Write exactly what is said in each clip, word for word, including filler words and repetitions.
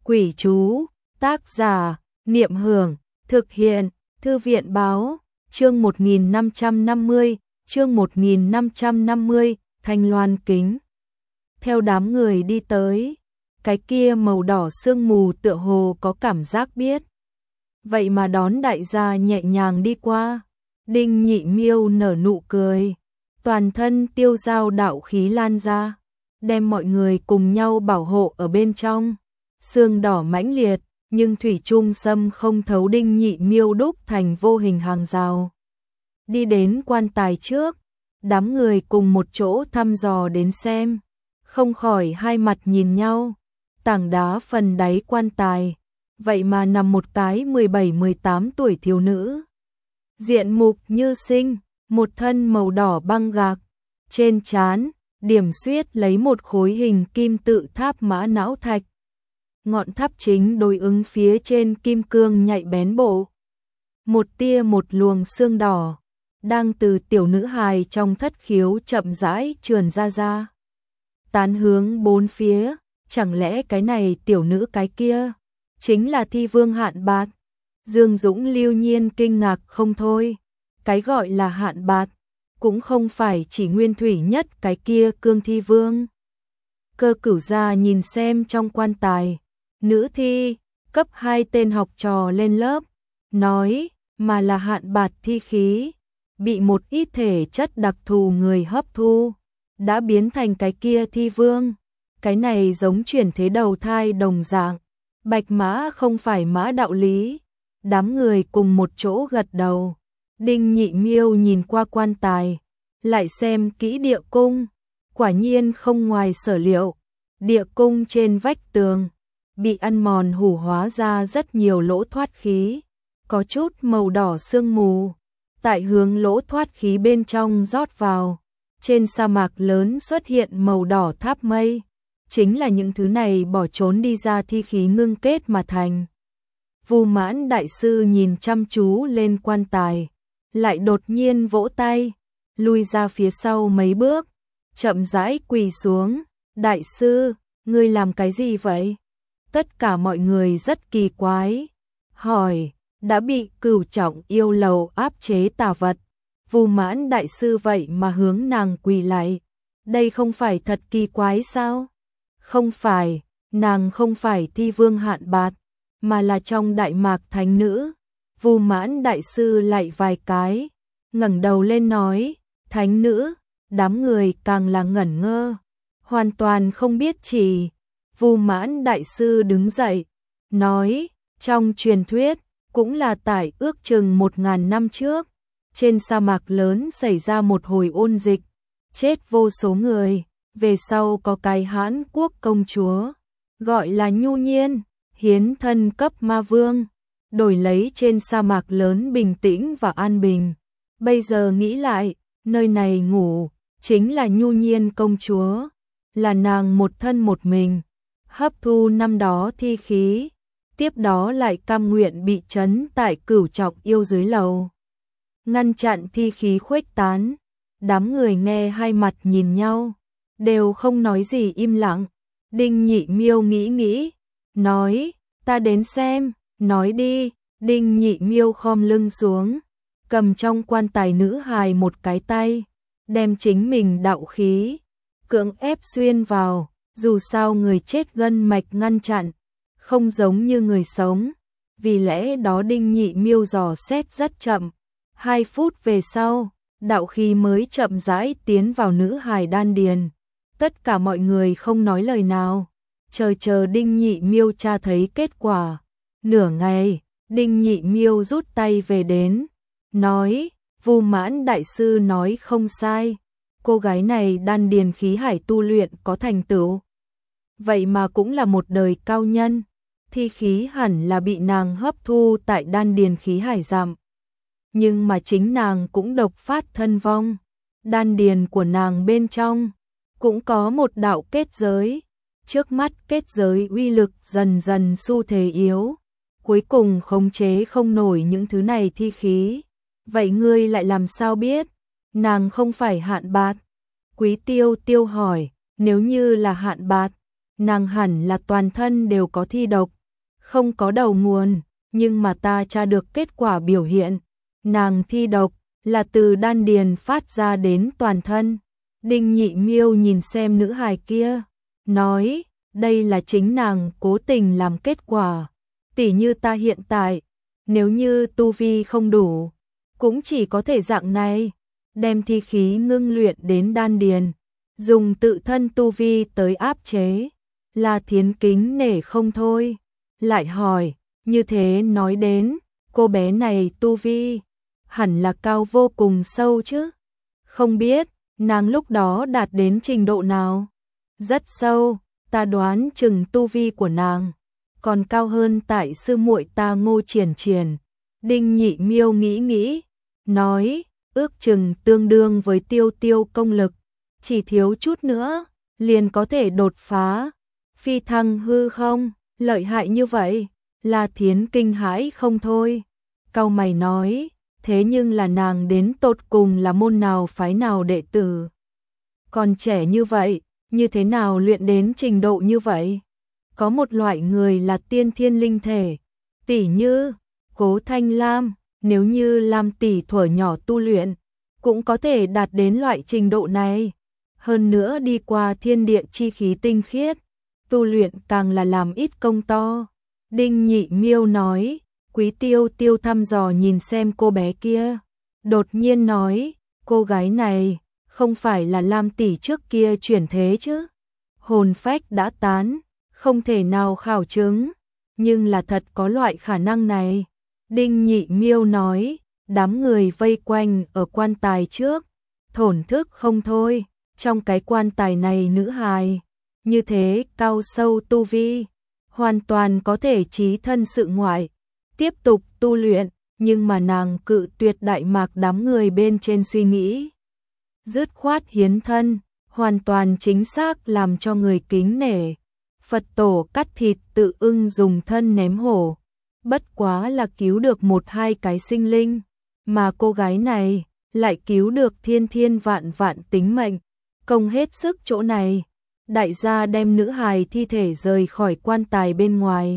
Quỷ chú, tác giả, Niệm Hưởng, thực hiện, Thư viện báo, chương một nghìn năm trăm năm mươi, chương một nghìn năm trăm năm mươi, Thanh Loan Kính. Theo đám người đi tới, cái kia màu đỏ sương mù tựa hồ có cảm giác biết. Vậy mà đón đại gia nhẹ nhàng đi qua, Đinh Nhị Miêu nở nụ cười, toàn thân tiêu dao đạo khí lan ra, đem mọi người cùng nhau bảo hộ ở bên trong. Sương đỏ mãnh liệt, nhưng thủy chung xâm không thấu Đinh Nhị Miêu đúc thành vô hình hàng rào. Đi đến quan tài trước, đám người cùng một chỗ thăm dò đến xem, không khỏi hai mặt nhìn nhau. Tảng đá phần đáy quan tài, vậy mà nằm một cái mười bảy mười tám tuổi thiếu nữ. Diện mục như sinh, một thân màu đỏ băng gạc, trên trán điểm xuyết lấy một khối hình kim tự tháp mã não thạch. Ngọn tháp chính đối ứng phía trên kim cương nhạy bén bộ. Một tia một luồng xương đỏ, đang từ tiểu nữ hài trong thất khiếu chậm rãi trườn ra ra. Tán hướng bốn phía, chẳng lẽ cái này tiểu nữ cái kia, chính là thi vương Hạn Bạt? Dương Dũng Lưu Nhiên kinh ngạc không thôi, cái gọi là Hạn Bạt, cũng không phải chỉ nguyên thủy nhất cái kia cương thi vương. Cơ Cửu gia nhìn xem trong quan tài, nữ thi, cấp hai tên học trò lên lớp, nói, mà là Hạn Bạt thi khí, bị một ít thể chất đặc thù người hấp thu, đã biến thành cái kia thi vương. Cái này giống chuyển thế đầu thai đồng dạng, bạch mã không phải mã đạo lý. Đám người cùng một chỗ gật đầu. Đinh Nhị Miêu nhìn qua quan tài, lại xem kỹ địa cung, quả nhiên không ngoài sở liệu. Địa cung trên vách tường bị ăn mòn hủ hóa ra rất nhiều lỗ thoát khí, có chút màu đỏ sương mù, tại hướng lỗ thoát khí bên trong rót vào. Trên sa mạc lớn xuất hiện màu đỏ tháp mây, chính là những thứ này bỏ trốn đi ra thi khí ngưng kết mà thành. Vu Mãn đại sư nhìn chăm chú lên quan tài, lại đột nhiên vỗ tay, lui ra phía sau mấy bước, chậm rãi quỳ xuống. Đại sư, ngươi làm cái gì vậy? Tất cả mọi người rất kỳ quái, hỏi, đã bị Cửu Trọng yêu lầu áp chế tà vật. Vu Mãn đại sư vậy mà hướng nàng quỳ lại, đây không phải thật kỳ quái sao? Không phải, nàng không phải thi vương Hạn Bạt, mà là trong Đại Mạc thánh nữ. Vu Mãn đại sư lại vài cái, ngẩng đầu lên nói, thánh nữ. Đám người càng là ngẩn ngơ, hoàn toàn không biết chỉ. Vu Mãn đại sư đứng dậy, nói, trong truyền thuyết, cũng là tại ước chừng một ngàn năm trước, trên sa mạc lớn xảy ra một hồi ôn dịch, chết vô số người. Về sau có cái Hãn quốc công chúa, gọi là Nhu Nhiên, hiến thân cấp ma vương, đổi lấy trên sa mạc lớn bình tĩnh và an bình. Bây giờ nghĩ lại, nơi này ngủ, chính là Nhu Nhiên công chúa, là nàng một thân một mình, hấp thu năm đó thi khí, tiếp đó lại cam nguyện bị trấn tại Cửu Trọng yêu dưới lầu, ngăn chặn thi khí khuếch tán. Đám người nghe hai mặt nhìn nhau, đều không nói gì im lặng. Đinh Nhị Miêu nghĩ nghĩ, nói, ta đến xem. Nói đi. Đinh Nhị Miêu khom lưng xuống, cầm trong quan tài nữ hài một cái tay, đem chính mình đạo khí cưỡng ép xuyên vào. Dù sao người chết gân mạch ngăn chặn, không giống như người sống, vì lẽ đó Đinh Nhị Miêu dò xét rất chậm. Hai phút về sau, đạo khí mới chậm rãi tiến vào nữ hài đan điền. Tất cả mọi người không nói lời nào, chờ chờ Đinh Nhị Miêu tra thấy kết quả. Nửa ngày, Đinh Nhị Miêu rút tay về đến, nói, Vu Mãn đại sư nói không sai, cô gái này đan điền khí hải tu luyện có thành tựu, vậy mà cũng là một đời cao nhân. Thi khí hẳn là bị nàng hấp thu tại đan điền khí hải giảm, nhưng mà chính nàng cũng độc phát thân vong. Đan điền của nàng bên trong cũng có một đạo kết giới, trước mắt kết giới uy lực dần dần xu thế yếu, cuối cùng khống chế không nổi những thứ này thi khí. Vậy ngươi lại làm sao biết nàng không phải Hạn Bạt? Quý Tiêu Tiêu hỏi, nếu như là Hạn Bạt, nàng hẳn là toàn thân đều có thi độc, không có đầu nguồn, nhưng mà ta tra được kết quả biểu hiện, nàng thi độc là từ đan điền phát ra đến toàn thân. Đinh Nhị Miêu nhìn xem nữ hài kia, nói, đây là chính nàng cố tình làm kết quả. Tỉ như ta hiện tại, nếu như tu vi không đủ, cũng chỉ có thể dạng này, đem thi khí ngưng luyện đến đan điền, dùng tự thân tu vi tới áp chế. La Thiến kính nể không thôi, lại hỏi, như thế nói đến, cô bé này tu vi hẳn là cao vô cùng sâu chứ? Không biết, nàng lúc đó đạt đến trình độ nào? Rất sâu, ta đoán chừng tu vi của nàng còn cao hơn tại sư muội ta Ngô Triển Triển. Đinh Nhị Miêu nghĩ nghĩ, nói, ước chừng tương đương với Tiêu Tiêu công lực, chỉ thiếu chút nữa, liền có thể đột phá, phi thăng hư không, lợi hại như vậy. La Thiến kinh hãi không thôi, cau mày nói, thế nhưng là nàng đến tột cùng là môn nào phái nào đệ tử? Còn trẻ như vậy, như thế nào luyện đến trình độ như vậy? Có một loại người là tiên thiên linh thể, tỉ như Cố Thanh Lam, nếu như Lam tỷ thuở nhỏ tu luyện, cũng có thể đạt đến loại trình độ này. Hơn nữa đi qua thiên địa chi khí tinh khiết, tu luyện càng là làm ít công to. Đinh Nhị Miêu nói, Quý Tiêu Tiêu thăm dò nhìn xem cô bé kia, đột nhiên nói, cô gái này không phải là Lam tỷ trước kia chuyển thế chứ? Hồn phách đã tán, không thể nào khảo chứng, nhưng là thật có loại khả năng này. Đinh Nhị Miêu nói, đám người vây quanh ở quan tài trước, thổn thức không thôi, trong cái quan tài này nữ hài, như thế cao sâu tu vi, hoàn toàn có thể trí thân sự ngoại, tiếp tục tu luyện, nhưng mà nàng cự tuyệt Đại Mạc đám người bên trên suy nghĩ. Dứt khoát hiến thân, hoàn toàn chính xác làm cho người kính nể. Phật tổ cắt thịt tự ưng dùng thân ném hổ, bất quá là cứu được một hai cái sinh linh, mà cô gái này lại cứu được thiên thiên vạn vạn tính mệnh, công hết sức chỗ này. Đại gia đem nữ hài thi thể rời khỏi quan tài bên ngoài,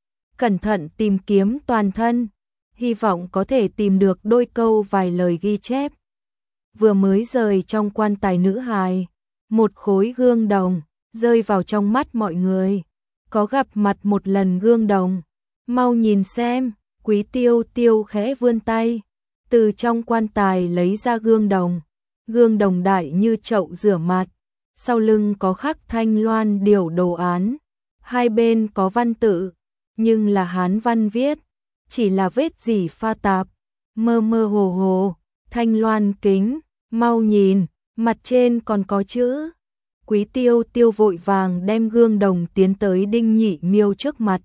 cẩn thận tìm kiếm toàn thân, hy vọng có thể tìm được đôi câu vài lời ghi chép. Vừa mới rời trong quan tài nữ hài, một khối gương đồng rơi vào trong mắt mọi người. Có gặp mặt một lần gương đồng, mau nhìn xem. Quý Tiêu Tiêu khẽ vươn tay, từ trong quan tài lấy ra gương đồng. Gương đồng đại như chậu rửa mặt, sau lưng có khắc Thanh Loan điểu đồ án, hai bên có văn tự, nhưng là Hán văn viết, chỉ là vết dỉ pha tạp, mơ mơ hồ hồ. Thanh Loan kính, mau nhìn, mặt trên còn có chữ. Quý Tiêu Tiêu vội vàng đem gương đồng tiến tới Đinh Nhị Miêu trước mặt.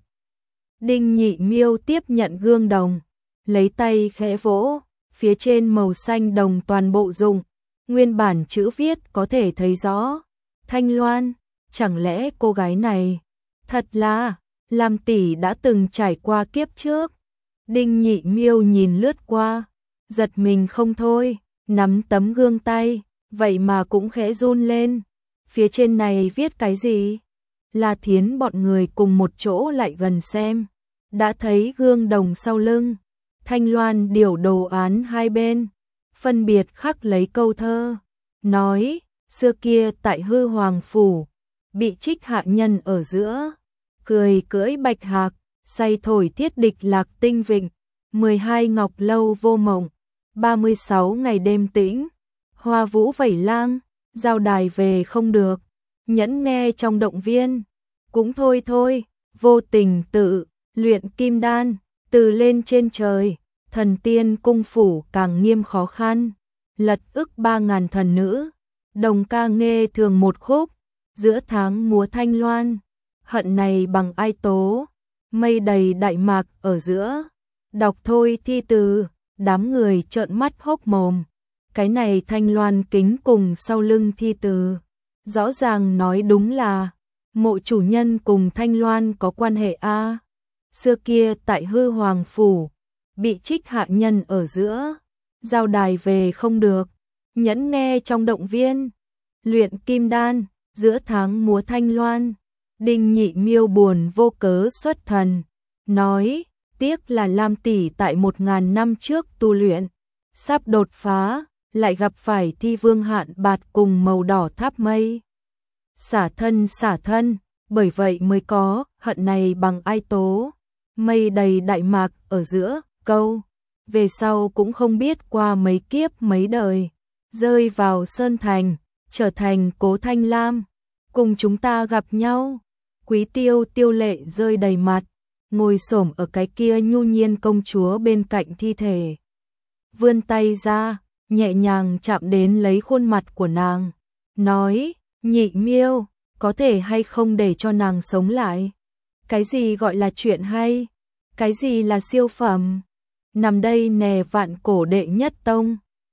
Đinh Nhị Miêu tiếp nhận gương đồng, lấy tay khẽ vỗ, phía trên màu xanh đồng toàn bộ dùng, nguyên bản chữ viết có thể thấy rõ. Thanh Loan, chẳng lẽ cô gái này thật là Lam tỷ đã từng trải qua kiếp trước? Đinh Nhị Miêu nhìn lướt qua, giật mình không thôi, nắm tấm gương tay, vậy mà cũng khẽ run lên. Phía trên này viết cái gì? La Thiến bọn người cùng một chỗ lại gần xem, đã thấy gương đồng sau lưng, Thanh Loan điểu đồ án hai bên, phân biệt khắc lấy câu thơ, nói, xưa kia tại Hư Hoàng Phủ, bị trích hạ nhân ở giữa, cười cưỡi bạch hạc, say thổi thiết địch lạc tinh vịnh, mười hai ngọc lâu vô mộng, ba mươi sáu ngày đêm tĩnh, hoa vũ vẩy lang, giao đài về không được, nhẫn nghe trong động viên, cũng thôi thôi, vô tình tự, luyện kim đan, từ lên trên trời, thần tiên cung phủ càng nghiêm khó khăn, lật ức ba ngàn thần nữ, đồng ca nghe thường một khúc, giữa tháng múa Thanh Loan, hận này bằng ai tố, mây đầy Đại Mạc ở giữa, đọc thôi thi từ, đám người trợn mắt hốc mồm. Cái này Thanh Loan kính cùng sau lưng thi từ, rõ ràng nói đúng là mộ chủ nhân cùng Thanh Loan có quan hệ a. À. Xưa kia tại Hư Hoàng Phủ, bị trích hạ nhân ở giữa, giao đài về không được, nhẫn nghe trong động viên, luyện kim đan, giữa tháng múa Thanh Loan, Đinh Nhị Miêu buồn vô cớ xuất thần, nói, tiếc là Lam tỷ tại một ngàn năm trước tu luyện, sắp đột phá, lại gặp phải Thi Vương Hạn Bạt cùng màu đỏ tháp mây. Xả thân xả thân, bởi vậy mới có hận này bằng ai tố. Mây đầy đại mạc ở giữa câu, về sau cũng không biết qua mấy kiếp mấy đời, rơi vào Sơn Thành, trở thành Cố Thanh Lam, cùng chúng ta gặp nhau. Quý Tiêu tiêu lệ rơi đầy mặt, ngồi xổm ở cái kia nhu nhiên công chúa bên cạnh thi thể. Vươn tay ra, nhẹ nhàng chạm đến lấy khuôn mặt của nàng, nói, Nhị Miêu, có thể hay không để cho nàng sống lại? Cái gì gọi là chuyện hay? Cái gì là siêu phẩm? Nằm đây nè vạn cổ đệ nhất tông,